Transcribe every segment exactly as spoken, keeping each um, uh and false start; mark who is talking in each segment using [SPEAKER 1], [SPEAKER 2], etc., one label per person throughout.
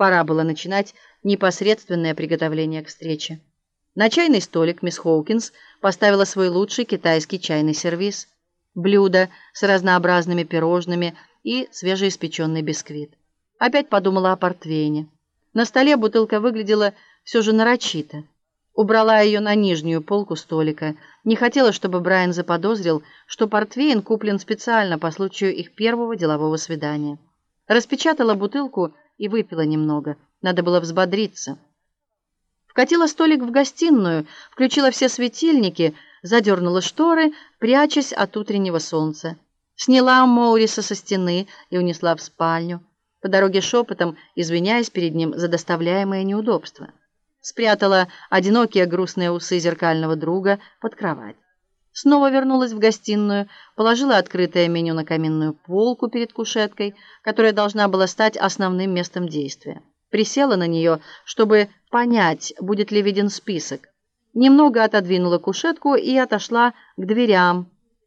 [SPEAKER 1] Пора было начинать непосредственное приготовление к встрече. На чайный столик мисс Хоукинс поставила свой лучший китайский чайный сервиз, блюдо с разнообразными пирожными и свежеиспеченный бисквит. Опять подумала о портвейне. На столе бутылка выглядела все же нарочито. Убрала ее на нижнюю полку столика. Не хотела, чтобы Брайан заподозрил, что портвейн куплен специально по случаю их первого делового свидания. Распечатала бутылку и выпила немного. Надо было взбодриться. Вкатила столик в гостиную, включила все светильники, задернула шторы, прячась от утреннего солнца. Сняла Моуриса со стены и унесла в спальню, по дороге шепотом извиняясь перед ним за доставляемые неудобства. Спрятала одинокие грустные усы зеркального друга под кровать. Снова вернулась в гостиную, положила открытое меню на каминную полку перед кушеткой, которая должна была стать основным местом действия. Присела на нее, чтобы понять, будет ли виден список. Немного отодвинула кушетку и отошла к дверям.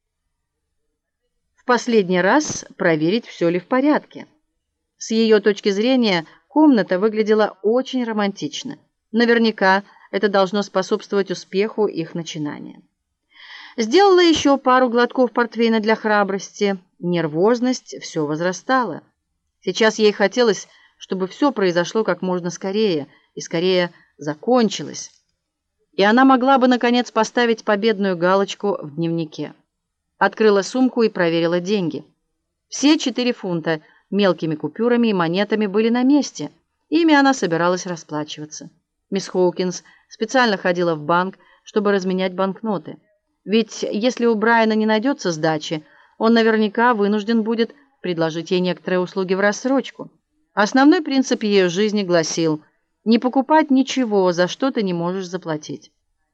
[SPEAKER 1] В последний раз проверить, все ли в порядке. С ее точки зрения, комната выглядела очень романтично. Наверняка это должно способствовать успеху их начинания. Сделала еще пару глотков портвейна для храбрости. Нервозность все возрастала. Сейчас ей хотелось, чтобы все произошло как можно скорее и скорее закончилось. И она могла бы, наконец, поставить победную галочку в дневнике. Открыла сумку и проверила деньги. Все четыре фунта мелкими купюрами и монетами были на месте. Ими она собиралась расплачиваться. Мисс Хоукинс специально ходила в банк, чтобы разменять банкноты. Ведь если у Брайана не найдется сдачи, он наверняка вынужден будет предложить ей некоторые услуги в рассрочку. Основной принцип ее жизни гласил: не покупать ничего, за что ты не можешь заплатить.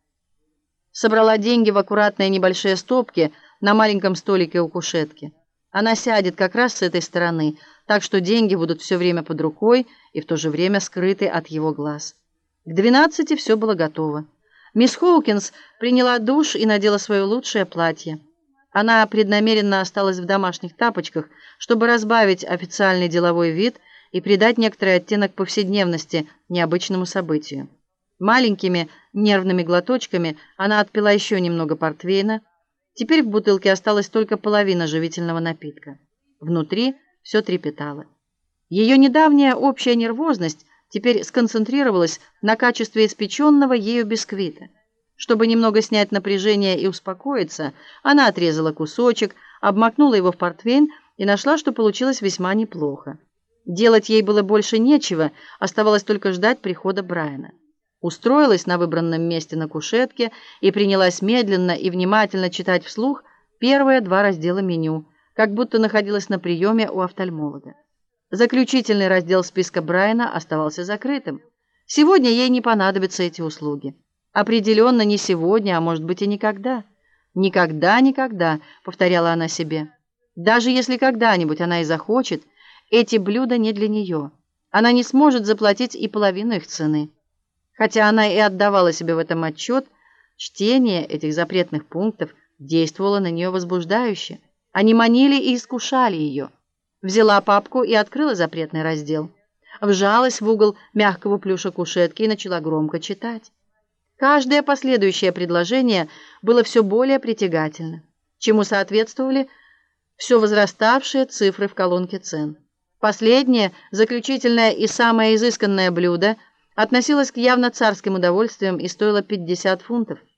[SPEAKER 1] Собрала деньги в аккуратные небольшие стопки на маленьком столике у кушетки. Она сядет как раз с этой стороны, так что деньги будут все время под рукой и в то же время скрыты от его глаз. К двенадцати все было готово. Мисс Хоукинс приняла душ и надела свое лучшее платье. Она преднамеренно осталась в домашних тапочках, чтобы разбавить официальный деловой вид и придать некоторый оттенок повседневности необычному событию. Маленькими нервными глоточками она отпила еще немного портвейна. Теперь в бутылке осталась только половина живительного напитка. Внутри все трепетало. Ее недавняя общая нервозность теперь сконцентрировалась на качестве испеченного ею бисквита. Чтобы немного снять напряжение и успокоиться, она отрезала кусочек, обмакнула его в портвейн и нашла, что получилось весьма неплохо. Делать ей было больше нечего, оставалось только ждать прихода Брайана. Устроилась на выбранном месте на кушетке и принялась медленно и внимательно читать вслух первые два раздела меню, как будто находилась на приеме у офтальмолога. Заключительный раздел списка Брайана оставался закрытым. Сегодня ей не понадобятся эти услуги. Определенно не сегодня, а может быть и никогда. Никогда, никогда, повторяла она себе. Даже если когда-нибудь она и захочет, эти блюда не для нее. Она не сможет заплатить и половину их цены. Хотя она и отдавала себе в этом отчет, чтение этих запретных пунктов действовало на нее возбуждающе. Они манили и искушали ее. Взяла папку и открыла запретный раздел. Вжалась в угол мягкого плюша кушетки и начала громко читать. Каждое последующее предложение было все более притягательно, чему соответствовали все возраставшие цифры в колонке цен. Последнее, заключительное и самое изысканное блюдо относилось к явно царским удовольствиям и стоило пятьдесят фунтов.